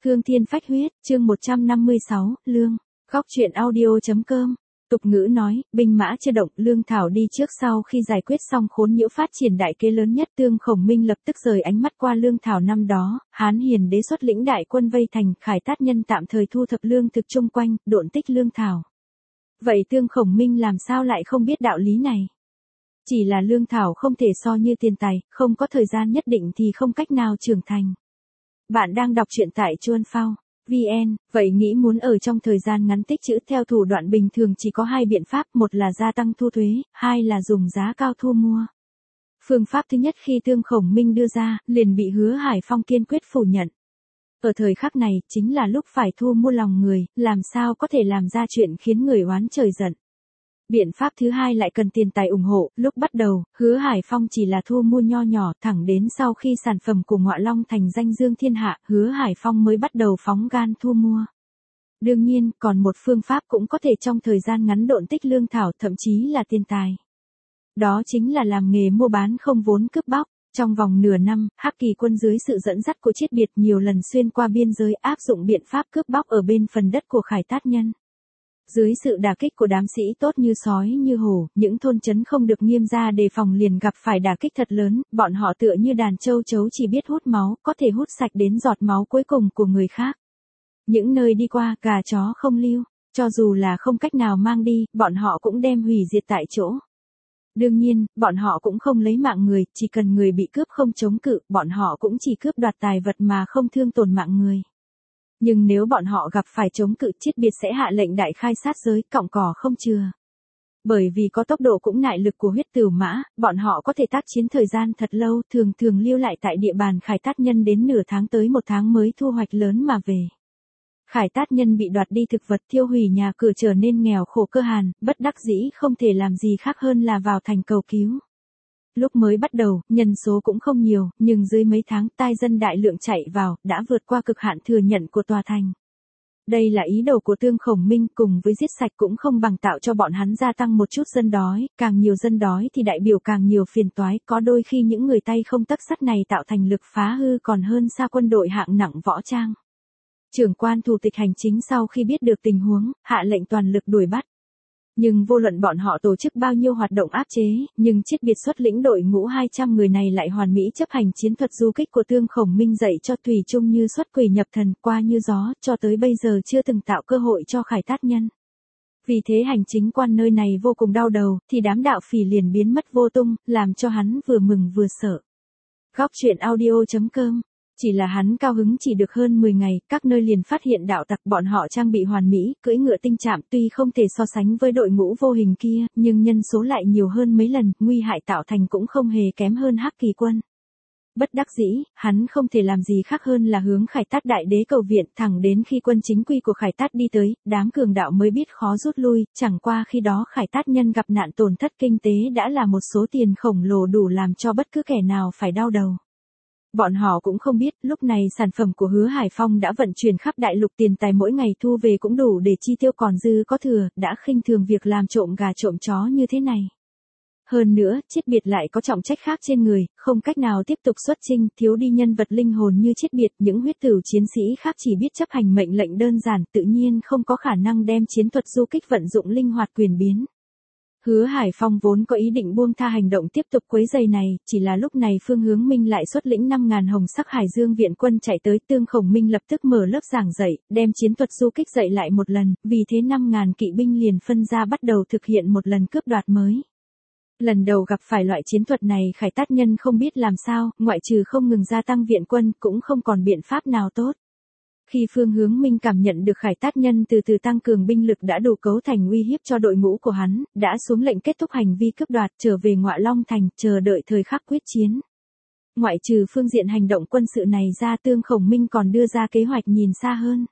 Hương Thiên Phách Huyết, chương 156, Lương. Góc truyện audio.com. Tục ngữ nói, binh mã chưa động, Lương Thảo đi trước. Sau khi giải quyết xong khốn nhiễu phát triển đại kế lớn nhất, Tương Khổng Minh lập tức rời ánh mắt qua Lương Thảo. Năm đó, Hán Hiền đế xuất lĩnh đại quân vây thành, Khải Tát nhân tạm thời thu thập lương thực chung quanh, độn tích Lương Thảo. Vậy Tương Khổng Minh làm sao lại không biết đạo lý này? Chỉ là Lương Thảo không thể so như tiền tài, không có thời gian nhất định thì không cách nào trưởng thành. Bạn đang đọc truyện tại Chuan Phao VN, vậy nghĩ muốn ở trong thời gian ngắn tích trữ theo thủ đoạn bình thường chỉ có hai biện pháp, một là gia tăng thu thuế, hai là dùng giá cao thu mua. Phương pháp thứ nhất khi Tương Khổng Minh đưa ra, liền bị Hứa Hải Phong kiên quyết phủ nhận. Ở thời khắc này, chính là lúc phải thu mua lòng người, làm sao có thể làm ra chuyện khiến người oán trời giận. Biện pháp thứ hai lại cần tiền tài ủng hộ, lúc bắt đầu, Hứa Hải Phong chỉ là thu mua nho nhỏ, thẳng đến sau khi sản phẩm của Ngọa Long thành danh dương thiên hạ, Hứa Hải Phong mới bắt đầu phóng gan thu mua. Đương nhiên, còn một phương pháp cũng có thể trong thời gian ngắn độn tích lương thảo, thậm chí là tiền tài. Đó chính là làm nghề mua bán không vốn cướp bóc. Trong vòng nửa năm, Hắc Kỳ quân dưới sự dẫn dắt của Chiết Biệt nhiều lần xuyên qua biên giới áp dụng biện pháp cướp bóc ở bên phần đất của Khải Tát nhân. Dưới sự đả kích của đám sĩ tốt như sói như hổ, những thôn trấn không được nghiêm gia đề phòng liền gặp phải đả kích thật lớn, bọn họ tựa như đàn châu chấu chỉ biết hút máu, có thể hút sạch đến giọt máu cuối cùng của người khác. Những nơi đi qua, gà chó không lưu, cho dù là không cách nào mang đi, bọn họ cũng đem hủy diệt tại chỗ. Đương nhiên, bọn họ cũng không lấy mạng người, chỉ cần người bị cướp không chống cự, bọn họ cũng chỉ cướp đoạt tài vật mà không thương tổn mạng người. Nhưng nếu bọn họ gặp phải chống cự, Chiết Biệt sẽ hạ lệnh đại khai sát giới, cọng cỏ không chừa. Bởi vì có tốc độ cũng nại lực của huyết tửu mã, bọn họ có thể tác chiến thời gian thật lâu, thường lưu lại tại địa bàn Khải Tát nhân đến nửa tháng tới một tháng mới thu hoạch lớn mà về. Khải Tát nhân bị đoạt đi thực vật, thiêu hủy nhà cửa, trở nên nghèo khổ cơ hàn, bất đắc dĩ không thể làm gì khác hơn là vào thành cầu cứu. Lúc mới bắt đầu, nhân số cũng không nhiều, nhưng dưới mấy tháng tai dân đại lượng chạy vào, đã vượt qua cực hạn thừa nhận của tòa thành. Đây là ý đồ của Tương Khổng Minh, cùng với giết sạch cũng không bằng tạo cho bọn hắn gia tăng một chút dân đói, càng nhiều dân đói thì đại biểu càng nhiều phiền toái, có đôi khi những người tay không tấc sắt này tạo thành lực phá hư còn hơn xa quân đội hạng nặng võ trang. Trưởng quan thủ tịch hành chính sau khi biết được tình huống, hạ lệnh toàn lực đuổi bắt. Nhưng vô luận bọn họ tổ chức bao nhiêu hoạt động áp chế, nhưng Chiết Biệt xuất lĩnh đội ngũ 200 người này lại hoàn mỹ chấp hành chiến thuật du kích của Tương Khổng Minh dạy cho, thủy chung như xuất quỷ nhập thần, qua như gió, cho tới bây giờ chưa từng tạo cơ hội cho Khải Tát nhân. Vì thế hành chính quan nơi này vô cùng đau đầu, thì đám đạo phỉ liền biến mất vô tung, làm cho hắn vừa mừng vừa sợ. Góc truyện audio.com. Chỉ là hắn cao hứng chỉ được hơn 10 ngày, các nơi liền phát hiện đạo tặc, bọn họ trang bị hoàn mỹ, cưỡi ngựa tinh trạm, tuy không thể so sánh với đội ngũ vô hình kia, nhưng nhân số lại nhiều hơn mấy lần, nguy hại tạo thành cũng không hề kém hơn Hắc Kỳ quân. Bất đắc dĩ, hắn không thể làm gì khác hơn là hướng Khải Tát đại đế cầu viện, thẳng đến khi quân chính quy của Khải Tát đi tới, đám cường đạo mới biết khó rút lui, chẳng qua khi đó Khải Tát nhân gặp nạn tổn thất kinh tế đã là một số tiền khổng lồ đủ làm cho bất cứ kẻ nào phải đau đầu. Bọn họ cũng không biết, lúc này sản phẩm của Hứa Hải Phong đã vận chuyển khắp đại lục, tiền tài mỗi ngày thu về cũng đủ để chi tiêu còn dư có thừa, đã khinh thường việc làm trộm gà trộm chó như thế này. Hơn nữa, Chiết Biệt lại có trọng trách khác trên người, không cách nào tiếp tục xuất chinh, thiếu đi nhân vật linh hồn như Chiết Biệt, những huyết tửu chiến sĩ khác chỉ biết chấp hành mệnh lệnh đơn giản, tự nhiên không có khả năng đem chiến thuật du kích vận dụng linh hoạt quyền biến. Hứa Hải Phong vốn có ý định buông tha hành động tiếp tục quấy rầy này, chỉ là lúc này Phương Hướng Minh lại xuất lĩnh 5.000 hồng sắc Hải Dương viện quân chạy tới, Tương Khổng Minh lập tức mở lớp giảng dạy, đem chiến thuật du kích dạy lại một lần, vì thế 5.000 kỵ binh liền phân ra bắt đầu thực hiện một lần cướp đoạt mới. Lần đầu gặp phải loại chiến thuật này, Khải Tát nhân không biết làm sao, ngoại trừ không ngừng gia tăng viện quân, cũng không còn biện pháp nào tốt. Khi Phương Hướng Minh cảm nhận được Khải Tát nhân từ từ tăng cường binh lực đã đủ cấu thành uy hiếp cho đội ngũ của hắn, đã xuống lệnh kết thúc hành vi cướp đoạt, trở về Ngọa Long thành, chờ đợi thời khắc quyết chiến. Ngoại trừ phương diện hành động quân sự này ra, Tương Khổng Minh còn đưa ra kế hoạch nhìn xa hơn.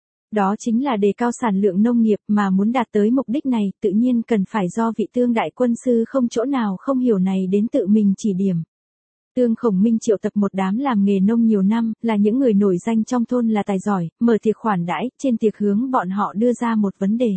Đó chính là đề cao sản lượng nông nghiệp, mà muốn đạt tới mục đích này, tự nhiên cần phải do vị Tương đại quân sư không chỗ nào không hiểu này đến tự mình chỉ điểm. Tương Khổng Minh triệu tập một đám làm nghề nông nhiều năm, là những người nổi danh trong thôn là tài giỏi, mở tiệc khoản đãi, trên tiệc hướng bọn họ đưa ra một vấn đề.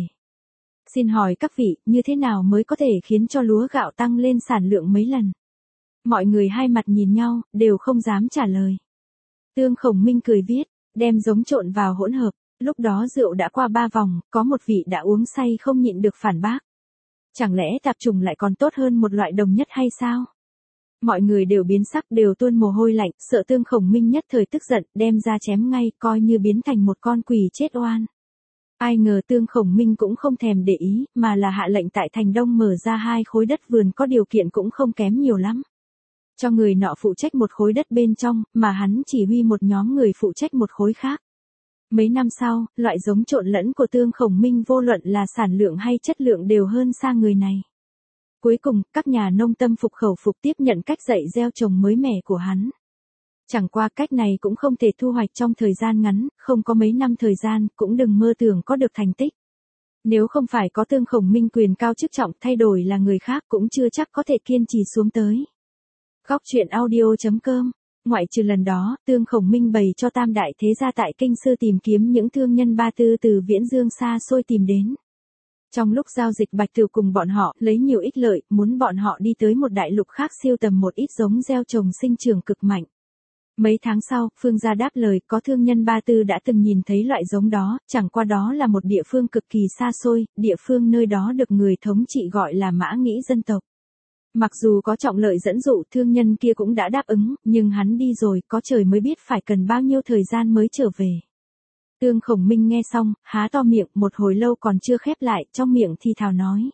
Xin hỏi các vị, như thế nào mới có thể khiến cho lúa gạo tăng lên sản lượng mấy lần? Mọi người hai mặt nhìn nhau, đều không dám trả lời. Tương Khổng Minh cười viết, đem giống trộn vào hỗn hợp. Lúc đó rượu đã qua 3 vòng, có một vị đã uống say không nhịn được phản bác. Chẳng lẽ tạp trùng lại còn tốt hơn một loại đồng nhất hay sao? Mọi người đều biến sắc, đều tuôn mồ hôi lạnh, sợ Tương Khổng Minh nhất thời tức giận, đem ra chém ngay, coi như biến thành một con quỷ chết oan. Ai ngờ Tương Khổng Minh cũng không thèm để ý, mà là hạ lệnh tại thành Đông mở ra 2 khối đất vườn có điều kiện cũng không kém nhiều lắm. Cho người nọ phụ trách một khối đất bên trong, mà hắn chỉ huy một nhóm người phụ trách một khối khác. Mấy năm sau, loại giống trộn lẫn của Tương Khổng Minh vô luận là sản lượng hay chất lượng đều hơn xa người này. Cuối cùng, các nhà nông tâm phục khẩu phục tiếp nhận cách dạy gieo trồng mới mẻ của hắn. Chẳng qua cách này cũng không thể thu hoạch trong thời gian ngắn, không có mấy năm thời gian, cũng đừng mơ tưởng có được thành tích. Nếu không phải có Tương Khổng Minh quyền cao chức trọng, thay đổi là người khác cũng chưa chắc có thể kiên trì xuống tới. Góc truyện audio.com. Ngoại trừ lần đó, Tương Khổng Minh bày cho tam đại thế gia tại Kinh Sư tìm kiếm những thương nhân Ba Tư từ Viễn Dương xa xôi tìm đến. Trong lúc giao dịch Bạch Tửu cùng bọn họ lấy nhiều ích lợi, muốn bọn họ đi tới một đại lục khác siêu tầm một ít giống gieo trồng sinh trưởng cực mạnh. Mấy tháng sau, Phương gia đáp lời có thương nhân Ba Tư đã từng nhìn thấy loại giống đó, chẳng qua đó là một địa phương cực kỳ xa xôi, địa phương nơi đó được người thống trị gọi là Mã Nghĩ dân tộc. Mặc dù có trọng lợi dẫn dụ, thương nhân kia cũng đã đáp ứng, nhưng hắn đi rồi, có trời mới biết phải cần bao nhiêu thời gian mới trở về. Tương Khổng Minh nghe xong, há to miệng, một hồi lâu còn chưa khép lại, trong miệng thì thào nói.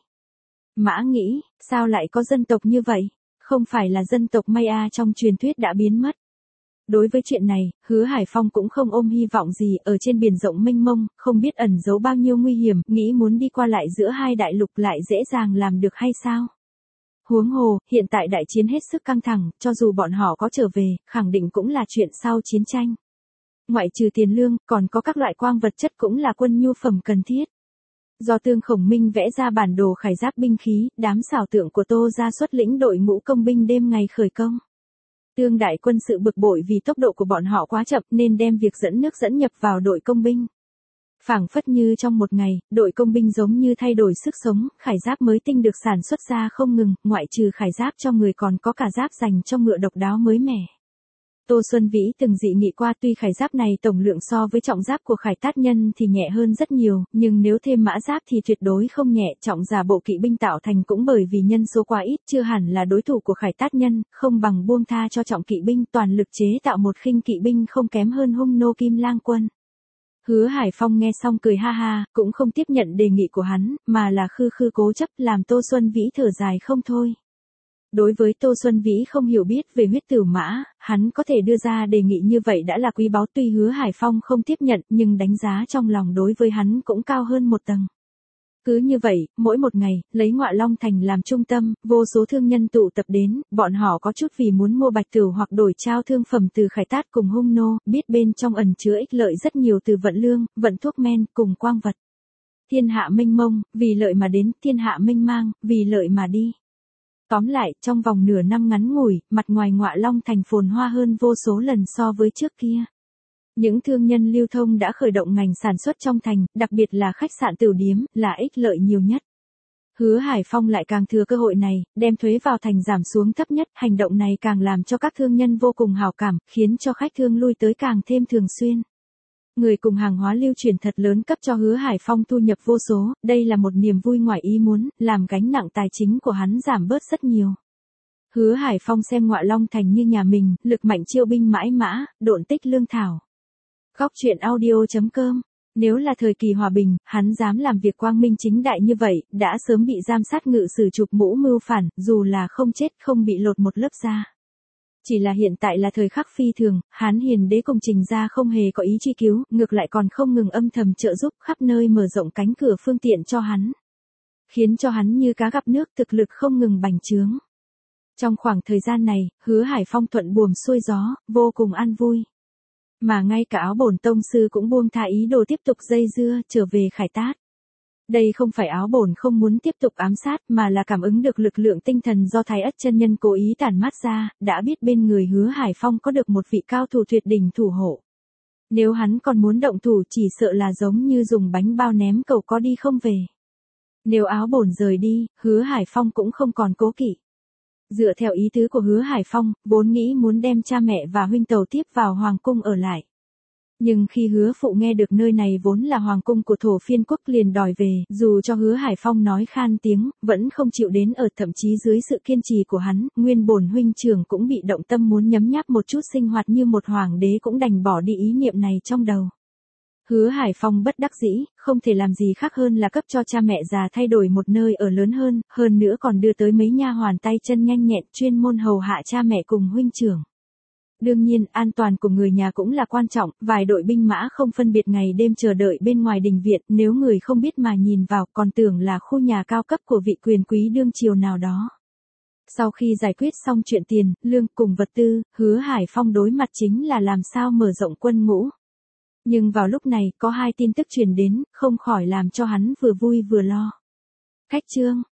Mã Nghĩ, sao lại có dân tộc như vậy? Không phải là dân tộc Maya trong truyền thuyết đã biến mất. Đối với chuyện này, Hứa Hải Phong cũng không ôm hy vọng gì, ở trên biển rộng mênh mông, không biết ẩn giấu bao nhiêu nguy hiểm, nghĩ muốn đi qua lại giữa hai đại lục lại dễ dàng làm được hay sao? Huống hồ, hiện tại đại chiến hết sức căng thẳng, cho dù bọn họ có trở về, khẳng định cũng là chuyện sau chiến tranh. Ngoại trừ tiền lương, còn có các loại quang vật chất cũng là quân nhu phẩm cần thiết. Do Tương Khổng Minh vẽ ra bản đồ khải giáp binh khí, đám xảo tượng của Tô gia xuất lĩnh đội ngũ công binh đêm ngày khởi công. Tương đại quân sự bực bội vì tốc độ của bọn họ quá chậm nên đem việc dẫn nước dẫn nhập vào đội công binh. Phảng phất như trong một ngày, đội công binh giống như thay đổi sức sống, khải giáp mới tinh được sản xuất ra không ngừng, ngoại trừ khải giáp cho người còn có cả giáp dành cho ngựa độc đáo mới mẻ. Tô Xuân Vĩ từng dị nghị qua tuy khải giáp này tổng lượng so với trọng giáp của Khải Tát Nhân thì nhẹ hơn rất nhiều, nhưng nếu thêm mã giáp thì tuyệt đối không nhẹ, trọng giả bộ kỵ binh tạo thành cũng bởi vì nhân số quá ít chưa hẳn là đối thủ của Khải Tát Nhân, không bằng buông tha cho trọng kỵ binh toàn lực chế tạo một khinh kỵ binh không kém hơn Hung Nô Kim Lang quân. Hứa Hải Phong nghe xong cười ha ha, cũng không tiếp nhận đề nghị của hắn, mà là khư khư cố chấp làm Tô Xuân Vĩ thở dài không thôi. Đối với Tô Xuân Vĩ không hiểu biết về huyết tử mã, hắn có thể đưa ra đề nghị như vậy đã là quý báu, tuy Hứa Hải Phong không tiếp nhận nhưng đánh giá trong lòng đối với hắn cũng cao hơn một tầng. Cứ như vậy, mỗi một ngày, lấy Ngọa Long Thành làm trung tâm, vô số thương nhân tụ tập đến, bọn họ có chút vì muốn mua Bạch Tửu hoặc đổi trao thương phẩm từ Khải Tát cùng Hung Nô, biết bên trong ẩn chứa ích lợi rất nhiều từ vận lương, vận thuốc men, cùng quang vật. Thiên hạ mênh mông, vì lợi mà đến, thiên hạ mênh mang, vì lợi mà đi. Tóm lại, trong vòng nửa năm ngắn ngủi, mặt ngoài Ngọa Long Thành phồn hoa hơn vô số lần so với trước kia. Những thương nhân lưu thông đã khởi động ngành sản xuất trong thành, đặc biệt là khách sạn tửu điếm, là ích lợi nhiều nhất. Hứa Hải Phong lại càng thừa cơ hội này, đem thuế vào thành giảm xuống thấp nhất, hành động này càng làm cho các thương nhân vô cùng hảo cảm, khiến cho khách thương lui tới càng thêm thường xuyên. Người cùng hàng hóa lưu chuyển thật lớn cấp cho Hứa Hải Phong thu nhập vô số, đây là một niềm vui ngoài ý muốn, làm gánh nặng tài chính của hắn giảm bớt rất nhiều. Hứa Hải Phong xem Ngọa Long Thành như nhà mình, lực mạnh chiêu binh mãi mã, độn tích lương thảo. Góc truyện audio.com. Nếu là thời kỳ hòa bình, hắn dám làm việc quang minh chính đại như vậy, đã sớm bị giam sát ngự sử chụp mũ mưu phản, dù là không chết không bị lột một lớp da. Chỉ là hiện tại là thời khắc phi thường, Hán Hiền Đế cùng Trình gia không hề có ý truy cứu, ngược lại còn không ngừng âm thầm trợ giúp khắp nơi mở rộng cánh cửa phương tiện cho hắn. Khiến cho hắn như cá gặp nước, thực lực không ngừng bành trướng. Trong khoảng thời gian này, Hứa Hải Phong thuận buồm xuôi gió, vô cùng an vui. Mà ngay cả Áo Bổn tông sư cũng buông tha ý đồ tiếp tục dây dưa, trở về Khải Tát. Đây không phải Áo Bổn không muốn tiếp tục ám sát mà là cảm ứng được lực lượng tinh thần do Thái Ất chân nhân cố ý tản mát ra, đã biết bên người Hứa Hải Phong có được một vị cao thủ tuyệt đỉnh thủ hộ. Nếu hắn còn muốn động thủ chỉ sợ là giống như dùng bánh bao ném cầu có đi không về. Nếu Áo Bổn rời đi, Hứa Hải Phong cũng không còn cố kỵ. Dựa theo ý tứ của Hứa Hải Phong, vốn nghĩ muốn đem cha mẹ và huynh tàu tiếp vào hoàng cung ở lại. Nhưng khi Hứa phụ nghe được nơi này vốn là hoàng cung của thổ phiên quốc liền đòi về, dù cho Hứa Hải Phong nói khan tiếng, vẫn không chịu đến ở, thậm chí dưới sự kiên trì của hắn, nguyên bổn huynh trưởng cũng bị động tâm muốn nhấm nháp một chút sinh hoạt như một hoàng đế cũng đành bỏ đi ý niệm này trong đầu. Hứa Hải Phong bất đắc dĩ, không thể làm gì khác hơn là cấp cho cha mẹ già thay đổi một nơi ở lớn hơn nữa còn đưa tới mấy nha hoàn tay chân nhanh nhẹn chuyên môn hầu hạ cha mẹ cùng huynh trưởng. Đương nhiên, an toàn của người nhà cũng là quan trọng, vài đội binh mã không phân biệt ngày đêm chờ đợi bên ngoài đình viện, nếu người không biết mà nhìn vào còn tưởng là khu nhà cao cấp của vị quyền quý đương triều nào đó. Sau khi giải quyết xong chuyện tiền, lương cùng vật tư, Hứa Hải Phong đối mặt chính là làm sao mở rộng quân ngũ. Nhưng vào lúc này, có hai tin tức truyền đến, không khỏi làm cho hắn vừa vui vừa lo. Khách trương,